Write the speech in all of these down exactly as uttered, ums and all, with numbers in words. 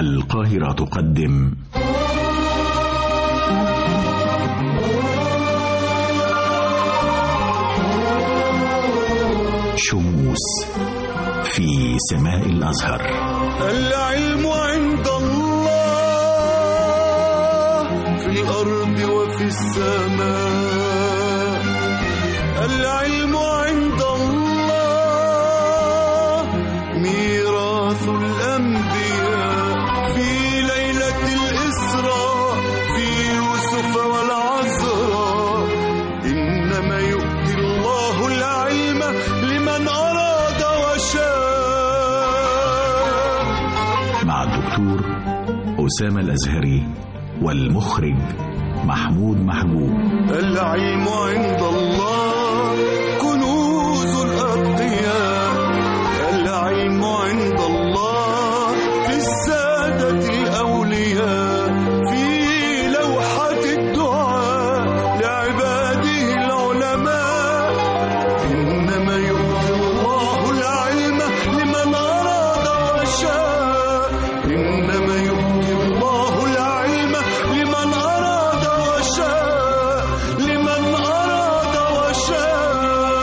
القاهرة تقدم شموس في سماء الأزهر. العلم عند الله في الأرض وفي السماء، العلم عند الله ميراث الأنبياء، في ليلة الإسراء في يوسف والعذراء، إنما يؤتي الله العلم لمن أراد وشاء. مع الدكتور أسامة الأزهري والمخرج محمود محجوب. العلم عند الله كنوز الأتقياء، العلم عند الله في السادة الأولياء، في لوحة الدعاء لعباده العلماء، إنما يؤتي الله العلم لمن أراد وشاء، إنما يؤتي الله العلم لمن أراد وشاء، لمن أراد وشاء.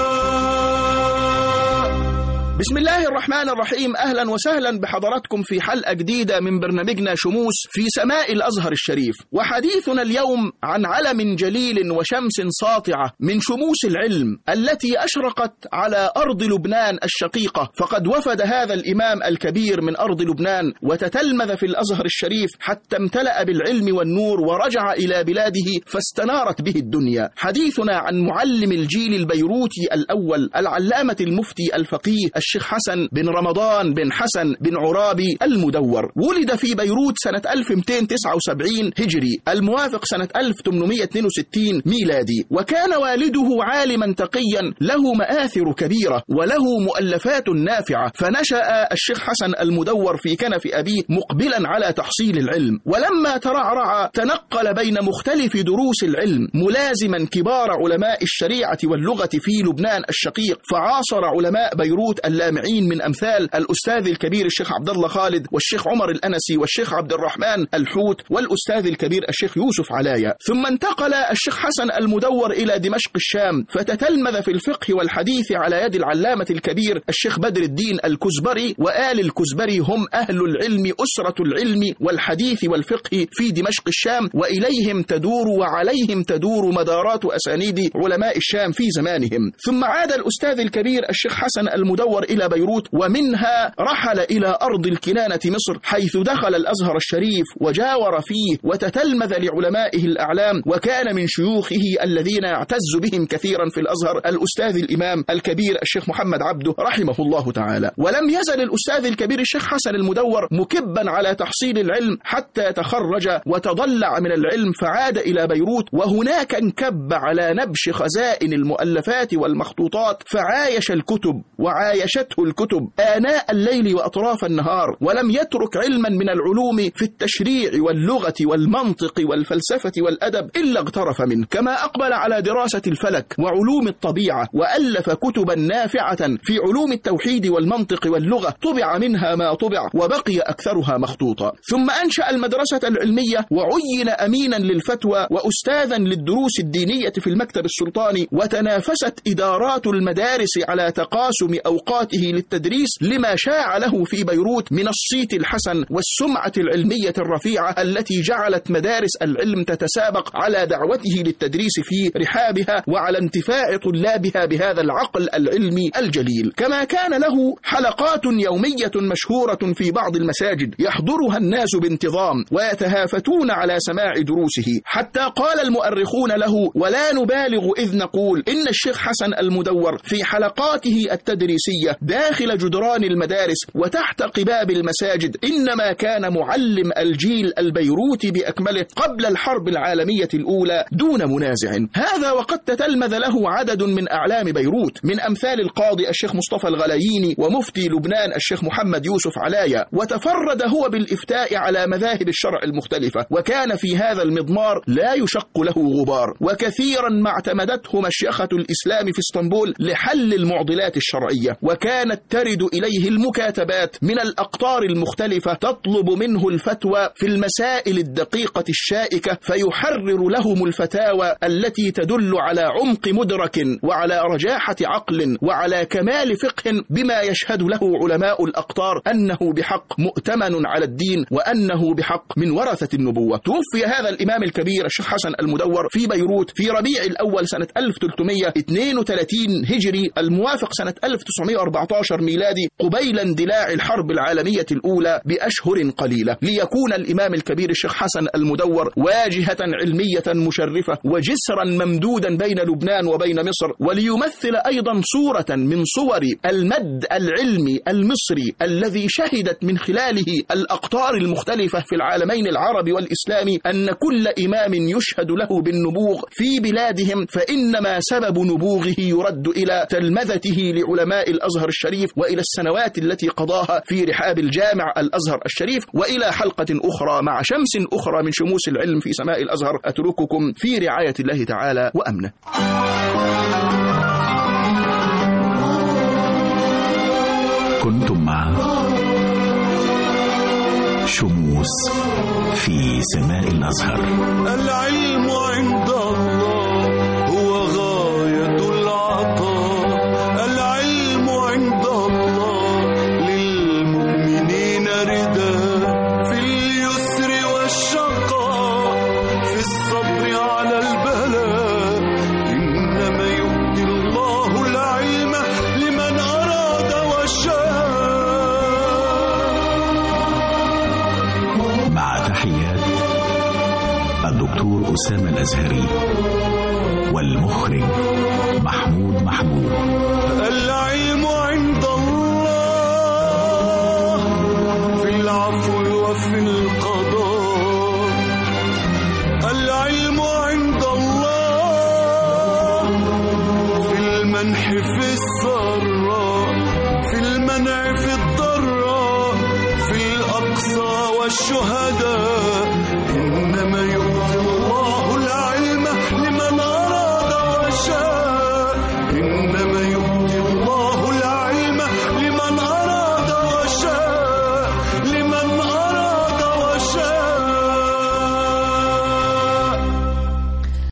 بسم الله الرحمن الرحيم. أهلا وسهلا بحضراتكم في حلقة جديدة من برنامجنا شموس في سماء الأزهر الشريف، وحديثنا اليوم عن علم جليل وشمس ساطعة من شموس العلم التي أشرقت على أرض لبنان الشقيقة. فقد وفد هذا الإمام الكبير من أرض لبنان وتتلمذ في الأزهر الشريف حتى امتلأ بالعلم والنور، ورجع إلى بلاده فاستنارت به الدنيا. حديثنا عن معلم الجيل البيروتي الأول العلامة المفتي الفقيه الشيخ حسن بن رمضان بن حسن بن عرابي المدور. ولد في بيروت سنة ألف ومئتين وتسعة وسبعين هجري الموافق سنة ألف وثمانمئة واثنين وستين ميلادي، وكان والده عالما تقيا له مآثر كبيرة وله مؤلفات نافعة. فنشأ الشيخ حسن المدور في كنف أبيه مقبلا على تحصيل العلم، ولما ترعرع تنقل بين مختلف دروس العلم ملازما كبار علماء الشريعة واللغة في لبنان الشقيق، فعاصر علماء بيروت اللامعين من أمثال الأستاذ الكبير الشيخ عبد الله خالد والشيخ عمر الأنسي والشيخ عبد الرحمن الحوت والأستاذ الكبير الشيخ يوسف علايا. ثم انتقل الشيخ حسن المدور إلى دمشق الشام، فتتلمذ في الفقه والحديث على يد العلامة الكبير الشيخ بدر الدين الكزبري، وآل الكزبري هم أهل العلم أسرة العلم والحديث والفقه في دمشق الشام، وإليهم تدور وعليهم تدور مدارات أسانيد علماء الشام في زمانهم. ثم عاد الأستاذ الكبير الشيخ حسن المدور إلى بيروت، ومنها رحل إلى أرض الكنانة مصر، حيث دخل الأزهر الشريف وجاور فيه وتتلمذ لعلمائه الأعلام، وكان من شيوخه الذين يعتز بهم كثيرا في الأزهر الأستاذ الإمام الكبير الشيخ محمد عبده رحمه الله تعالى. ولم يزل الأستاذ الكبير الشيخ حسن المدور مكبا على تحصيل العلم حتى تخرج وتضلع من العلم، فعاد إلى بيروت، وهناك انكب على نبش خزائن المؤلفات والمخطوطات، فعايش الكتب وعايشته الكتب آناء الليل وأطراف النهار، ولم يترك علما من العلوم في التشريع واللغة والمنطق والفلسفة والأدب إلا اغترف منه. كما أقبل على دراسة الفلك وعلوم الطبيعة، وألف كتبا نافعة في علوم التوحيد والمنطق واللغة، طبع منها ما طبع وبقي أكثرها مخطوطا. ثم أنشأ المدرسة العلمية، وعين أمينا للفتوى وأستاذا للدروس الدينية في المكتب السلطاني، وتنافست إدارات المدارس على تقاسم أوقاته للتدريس لما شاع له في بيروت من الصيت الحسن والسمعة العلمية الرفيعة التي جعلت مدارس العلم تتسابق على دعوته للتدريس في رحابها وعلى انتفاع طلابها بهذا العقل العلمي الجليل. كما كان له حلقات يومية مشهورة في بعض المساجد يحضرها الناس بانتظام ويتهافتون على سماع دروسه، حتى قال المؤرخون له: ولا نبالغ إذ نقول إن الشيخ حسن المدور في حلقاته التدريسية داخل جدران المدارس وتحت قباب المساجد إنما كان معلم الجيل البيروتي بأكمله قبل الحرب العالمية الأولى دون منازع. هذا وقد تتلمذ له عدد من أعلام بيروت من أمثال القاضي الشيخ مصطفى الغلاييني ومفتي لبنان الشيخ محمد يوسف علايا، وتفرد هو بالإفتاء على مذاهب الشرع المختلفة، وكان في هذا المضمار لا يشق له غبار. وكثيرا ما اعتمدته مشيخة الإسلام في اسطنبول لحل المعضلات الشرعية، وكانت كانت ترد إليه المكاتبات من الأقطار المختلفة تطلب منه الفتوى في المسائل الدقيقة الشائكة، فيحرر لهم الفتاوى التي تدل على عمق مدرك وعلى رجاحة عقل وعلى كمال فقه، بما يشهد له علماء الأقطار أنه بحق مؤتمن على الدين وأنه بحق من ورثة النبوة. توفي هذا الإمام الكبير الشيخ حسن المدور في بيروت في ربيع الأول سنة ألف وثلاثمائة واثنين وثلاثين هجري الموافق سنة ألف وتسعمائة وأربعة عشر ميلادي، قبيل اندلاع الحرب العالمية الأولى بأشهر قليلة، ليكون الإمام الكبير الشيخ حسن المدور واجهة علمية مشرفة وجسرا ممدودا بين لبنان وبين مصر، وليمثل أيضا صورة من صور المد العلمي المصري الذي شهدت من خلاله الأقطار المختلفة في العالمين العربي والإسلامي أن كل إمام يشهد له بالنبوغ في بلادهم فإنما سبب نبوغه يرد إلى تلمذته لعلماء الأزهر الشريف وإلى السنوات التي قضاها في رحاب الجامع الأزهر الشريف. وإلى حلقة أخرى مع شمس أخرى من شموس العلم في سماء الأزهر، أترككم في رعاية الله تعالى وأمنه. كنتم مع شموس في سماء الأزهر. العلم عند الله هو غاية العطاء، العلم عند الله للمؤمنين رداء، في اليسر والشقاء، في الصبر على البلاء، إنما يؤتي الله العلم لمن أراد وشاء. مع تحيات الدكتور أسامة الأزهري والمخرج محمود محجوب. العلم عند الله في العفو وفي القضاء، العلم عند الله في المنح في السراء، في المنع في الضراء، في الأقصى والشهداء،